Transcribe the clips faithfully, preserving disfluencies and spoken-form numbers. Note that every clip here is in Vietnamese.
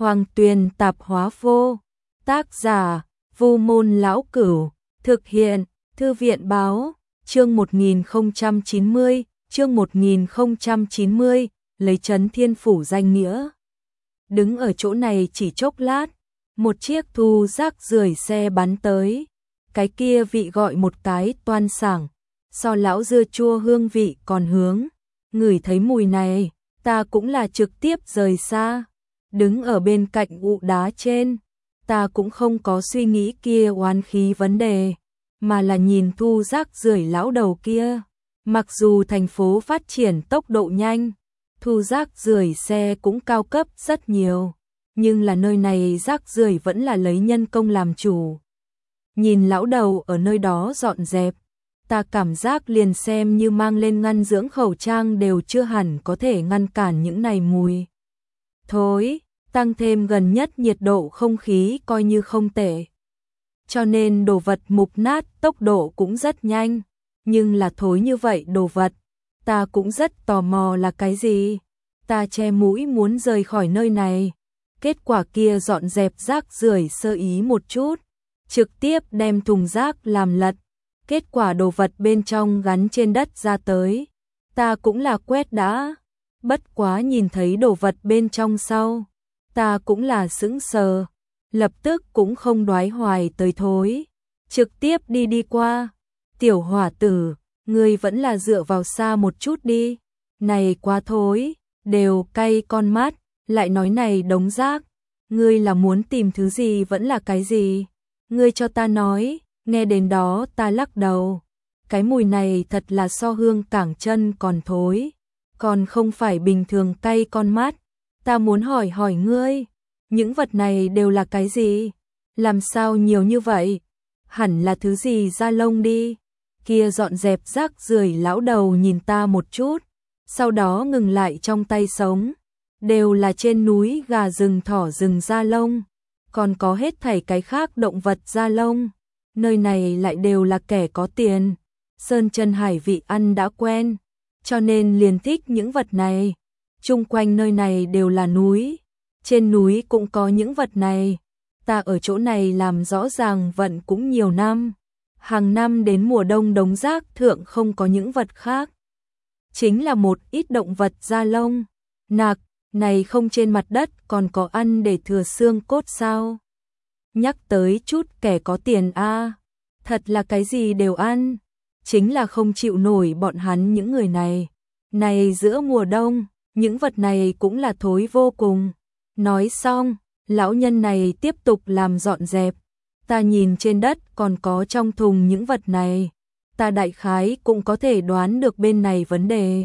Hoàng Tuyền tạp hóa vô. Tác giả, Vu Môn Lão Cửu. Thực hiện, Thư viện báo. Chương một nghìn không trăm chín mươi, chương một nghìn không trăm chín mươi, lấy Trấn Thiên Phủ danh nghĩa. Đứng ở chỗ này chỉ chốc lát, một chiếc thu rác rưởi xe bắn tới. Cái kia vị gọi một cái toan sảng, so lão dưa chua hương vị còn hướng. Ngửi thấy mùi này, ta cũng là trực tiếp rời xa. Đứng ở bên cạnh ụ đá trên, ta cũng không có suy nghĩ kia oán khí vấn đề, mà là nhìn thu rác rưởi lão đầu kia. Mặc dù thành phố phát triển tốc độ nhanh, thu rác rưởi xe cũng cao cấp rất nhiều, nhưng là nơi này rác rưởi vẫn là lấy nhân công làm chủ. Nhìn lão đầu ở nơi đó dọn dẹp, ta cảm giác liền xem như mang lên ngăn dưỡng khẩu trang đều chưa hẳn có thể ngăn cản những này mùi thối, tăng thêm gần nhất nhiệt độ không khí coi như không tệ. Cho nên đồ vật mục nát tốc độ cũng rất nhanh, nhưng là thối như vậy đồ vật, ta cũng rất tò mò là cái gì. Ta che mũi muốn rời khỏi nơi này, kết quả kia dọn dẹp rác rưởi sơ ý một chút, trực tiếp đem thùng rác làm lật, kết quả đồ vật bên trong gắn trên đất ra tới. Ta cũng là quét đã, bất quá nhìn thấy đồ vật bên trong sau, ta cũng là sững sờ, lập tức cũng không đoái hoài tới thối, trực tiếp đi đi qua. Tiểu hỏa tử, ngươi vẫn là dựa vào xa một chút đi, này quá thối, đều cay con mắt, lại nói này đống rác, ngươi là muốn tìm thứ gì vẫn là cái gì, ngươi cho ta nói. Nghe đến đó ta lắc đầu, cái mùi này thật là so hương cảng chân còn thối, còn không phải bình thường cay con mắt. Ta muốn hỏi hỏi ngươi, những vật này đều là cái gì? Làm sao nhiều như vậy? Hẳn là thứ gì da lông đi. Kia dọn dẹp rác rưởi lão đầu nhìn ta một chút, sau đó ngừng lại trong tay sống. Đều là trên núi gà rừng thỏ rừng da lông, còn có hết thảy cái khác động vật da lông. Nơi này lại đều là kẻ có tiền, sơn chân hải vị ăn đã quen, cho nên liền thích những vật này. Chung quanh nơi này đều là núi, trên núi cũng có những vật này. Ta ở chỗ này làm rõ ràng vận cũng nhiều năm, hàng năm đến mùa đông đống rác thượng không có những vật khác, chính là một ít động vật da lông. Nạc, này không trên mặt đất còn có ăn để thừa xương cốt sao? Nhắc tới chút kẻ có tiền a, à, thật là cái gì đều ăn, chính là không chịu nổi bọn hắn những người này. Này giữa mùa đông, những vật này cũng là thối vô cùng. Nói xong, lão nhân này tiếp tục làm dọn dẹp. Ta nhìn trên đất còn có trong thùng những vật này, ta đại khái cũng có thể đoán được bên này vấn đề.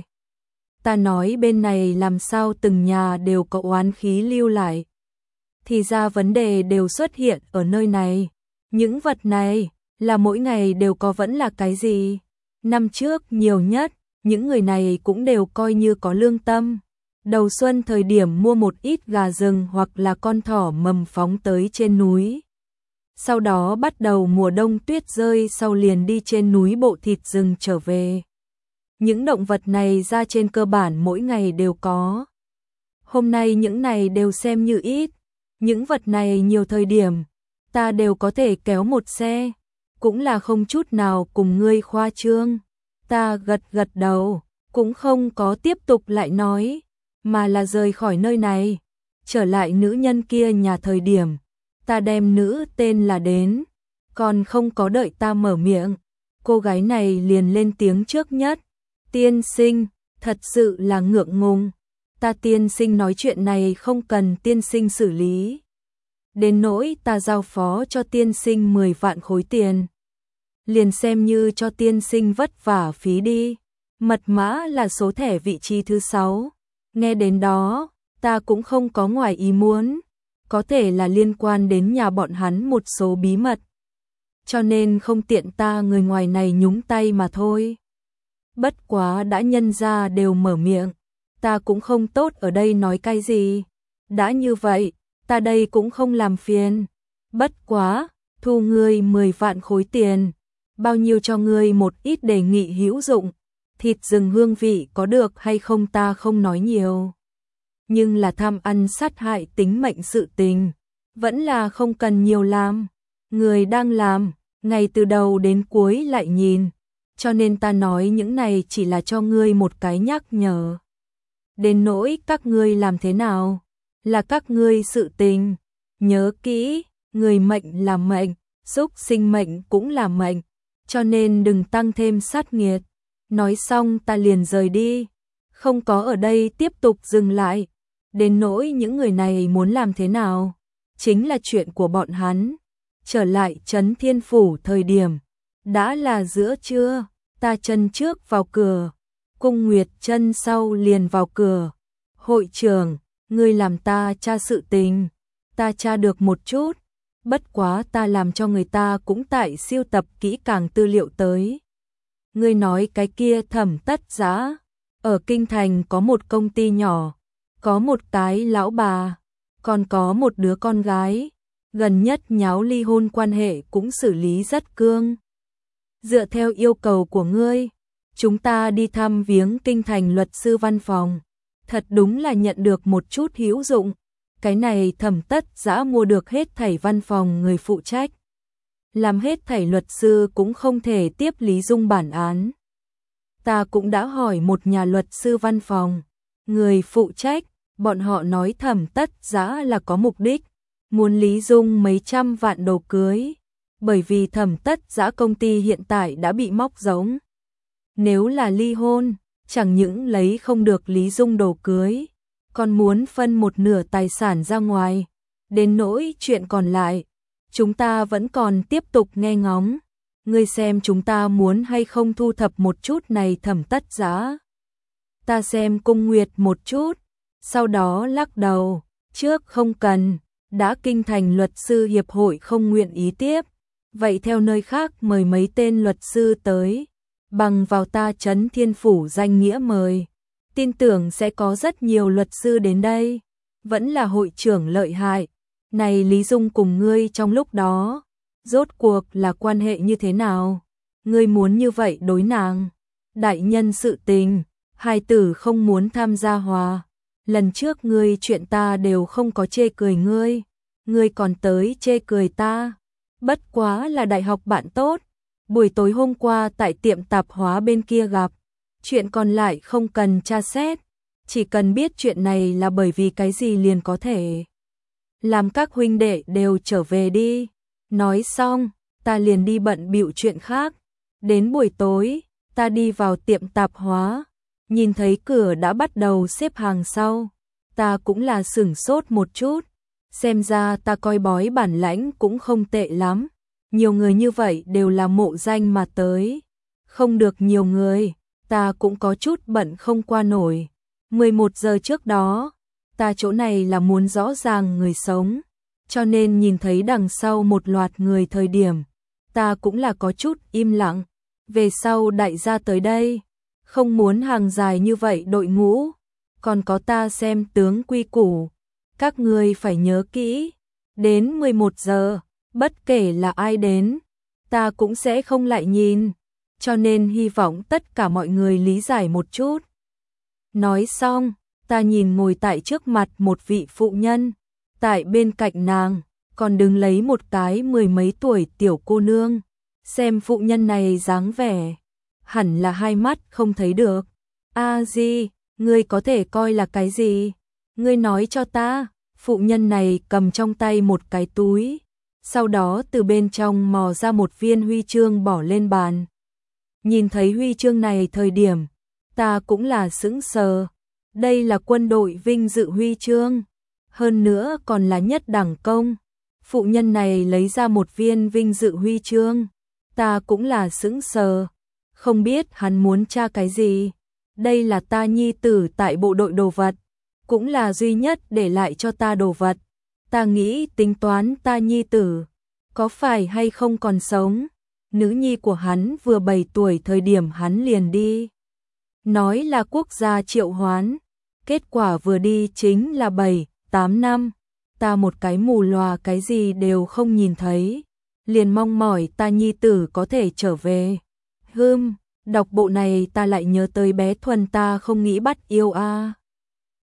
Ta nói bên này làm sao từng nhà đều có oán khí lưu lại. Thì ra vấn đề đều xuất hiện ở nơi này. Những vật này là mỗi ngày đều có vẫn là cái gì? Năm trước nhiều nhất, những người này cũng đều coi như có lương tâm. Đầu xuân thời điểm mua một ít gà rừng hoặc là con thỏ mầm phóng tới trên núi. Sau đó bắt đầu mùa đông tuyết rơi sau liền đi trên núi bộ thịt rừng trở về. Những động vật này ra trên cơ bản mỗi ngày đều có. Hôm nay những này đều xem như ít. Những vật này nhiều thời điểm, ta đều có thể kéo một xe, cũng là không chút nào cùng ngươi khoa trương. Ta gật gật đầu, cũng không có tiếp tục lại nói, mà là rời khỏi nơi này, trở lại nữ nhân kia nhà thời điểm. Ta đem nữ tên là đến, còn không có đợi ta mở miệng, cô gái này liền lên tiếng trước nhất. Tiên sinh, thật sự là ngượng ngùng. Ta tiên sinh nói chuyện này không cần tiên sinh xử lý. Đến nỗi ta giao phó cho tiên sinh mười vạn khối tiền, liền xem như cho tiên sinh vất vả phí đi. Mật mã là số thẻ vị trí thứ sáu. Nghe đến đó, ta cũng không có ngoài ý muốn, có thể là liên quan đến nhà bọn hắn một số bí mật, cho nên không tiện ta người ngoài này nhúng tay mà thôi. Bất quá đã nhân ra đều mở miệng, ta cũng không tốt ở đây nói cái gì. Đã như vậy, ta đây cũng không làm phiền. Bất quá, thu ngươi mười vạn khối tiền, bao nhiêu cho ngươi một ít đề nghị hữu dụng. Thịt rừng hương vị có được hay không ta không nói nhiều. nhưng là tham ăn sát hại tính mệnh sự tình, vẫn là không cần nhiều làm. Người đang làm, ngay từ đầu đến cuối lại nhìn, cho nên ta nói những này chỉ là cho ngươi một cái nhắc nhở. Đến nỗi các ngươi làm thế nào, là các ngươi sự tình. Nhớ kỹ, người mệnh là mệnh, xúc sinh mệnh cũng là mệnh, cho nên đừng tăng thêm sát nghiệt. Nói xong ta liền rời đi, không có ở đây tiếp tục dừng lại. Đến nỗi những người này muốn làm thế nào, chính là chuyện của bọn hắn. Trở lại Trấn Thiên Phủ thời điểm, đã là giữa trưa, ta chân trước vào cửa, Cung Nguyệt chân sau liền vào cửa. Hội trưởng, ngươi làm ta tra sự tình, ta tra được một chút, bất quá ta làm cho người ta cũng tại siêu tập kỹ càng tư liệu tới. Ngươi nói cái kia Thẩm Tất Giã, ở Kinh Thành có một công ty nhỏ, có một cái lão bà, còn có một đứa con gái, gần nhất nháo ly hôn quan hệ cũng xử lý rất cương. Dựa theo yêu cầu của ngươi, chúng ta đi thăm viếng Kinh Thành luật sư văn phòng, thật đúng là nhận được một chút hữu dụng. Cái này Thẩm Tất Giã mua được hết thảy văn phòng người phụ trách, làm hết thảy luật sư cũng không thể tiếp Lý Dung bản án. Ta cũng đã hỏi một nhà luật sư văn phòng, người phụ trách, bọn họ nói Thẩm Tất Giã là có mục đích, muốn Lý Dung mấy trăm vạn đồ cưới, bởi vì Thẩm Tất Giã công ty hiện tại đã bị móc giống. Nếu là ly hôn, chẳng những lấy không được Lý Dung đồ cưới, còn muốn phân một nửa tài sản ra ngoài. Đến nỗi chuyện còn lại, chúng ta vẫn còn tiếp tục nghe ngóng. Ngươi xem chúng ta muốn hay không thu thập một chút này Thẩm Tất Giã. Ta xem Cung Nguyệt một chút, sau đó lắc đầu, trước không cần, đã Kinh Thành luật sư hiệp hội không nguyện ý tiếp, vậy theo nơi khác mời mấy tên luật sư tới, bằng vào ta Trấn Thiên Phủ danh nghĩa mời, tin tưởng sẽ có rất nhiều luật sư đến đây, vẫn là hội trưởng lợi hại. Này Lý Dung cùng ngươi trong lúc đó, rốt cuộc là quan hệ như thế nào? Ngươi muốn như vậy đối nàng? Đại nhân sự tình, hai tử không muốn tham gia hòa. Lần trước ngươi chuyện ta đều không có chê cười ngươi, ngươi còn tới chê cười ta. Bất quá là đại học bạn tốt, buổi tối hôm qua tại tiệm tạp hóa bên kia gặp, chuyện còn lại không cần tra xét, chỉ cần biết chuyện này là bởi vì cái gì liền có thể. Làm các huynh đệ đều trở về đi. Nói xong, ta liền đi bận bịu chuyện khác. Đến buổi tối, ta đi vào tiệm tạp hóa, nhìn thấy cửa đã bắt đầu xếp hàng sau. Ta cũng là sửng sốt một chút, xem ra ta coi bói bản lãnh cũng không tệ lắm. Nhiều người như vậy đều là mộ danh mà tới. Không được nhiều người, ta cũng có chút bận không qua nổi. mười một giờ trước đó, ta chỗ này là muốn rõ ràng người sống, cho nên nhìn thấy đằng sau một loạt người thời điểm, ta cũng là có chút im lặng. Về sau đại gia tới đây, không muốn hàng dài như vậy đội ngũ, còn có ta xem tướng quy củ. Các ngươi phải nhớ kỹ, đến mười một giờ, bất kể là ai đến, ta cũng sẽ không lại nhìn, cho nên hy vọng tất cả mọi người lý giải một chút. Nói xong, ta nhìn ngồi tại trước mặt một vị phụ nhân, tại bên cạnh nàng, còn đứng lấy một cái mười mấy tuổi tiểu cô nương. Xem phụ nhân này dáng vẻ, hẳn là hai mắt không thấy được. A Di, ngươi có thể coi là cái gì? Ngươi nói cho ta. Phụ nhân này cầm trong tay một cái túi, sau đó từ bên trong mò ra một viên huy chương bỏ lên bàn. Nhìn thấy huy chương này thời điểm, ta cũng là sững sờ. Đây là quân đội vinh dự huy chương, hơn nữa còn là nhất đẳng công. Phụ nhân này lấy ra một viên vinh dự huy chương, ta cũng là sững sờ, không biết hắn muốn tra cái gì. Đây là ta nhi tử tại bộ đội đồ vật, cũng là duy nhất để lại cho ta đồ vật. Ta nghĩ tính toán ta nhi tử, có phải hay không còn sống. Nữ nhi của hắn vừa bảy tuổi thời điểm hắn liền đi. Nói là quốc gia triệu hoán, kết quả vừa đi chính là bảy, tám năm. Ta một cái mù lòa cái gì đều không nhìn thấy, liền mong mỏi ta nhi tử có thể trở về. Hừm, đọc bộ này ta lại nhớ tới bé Thuần ta không nghĩ bắt yêu a.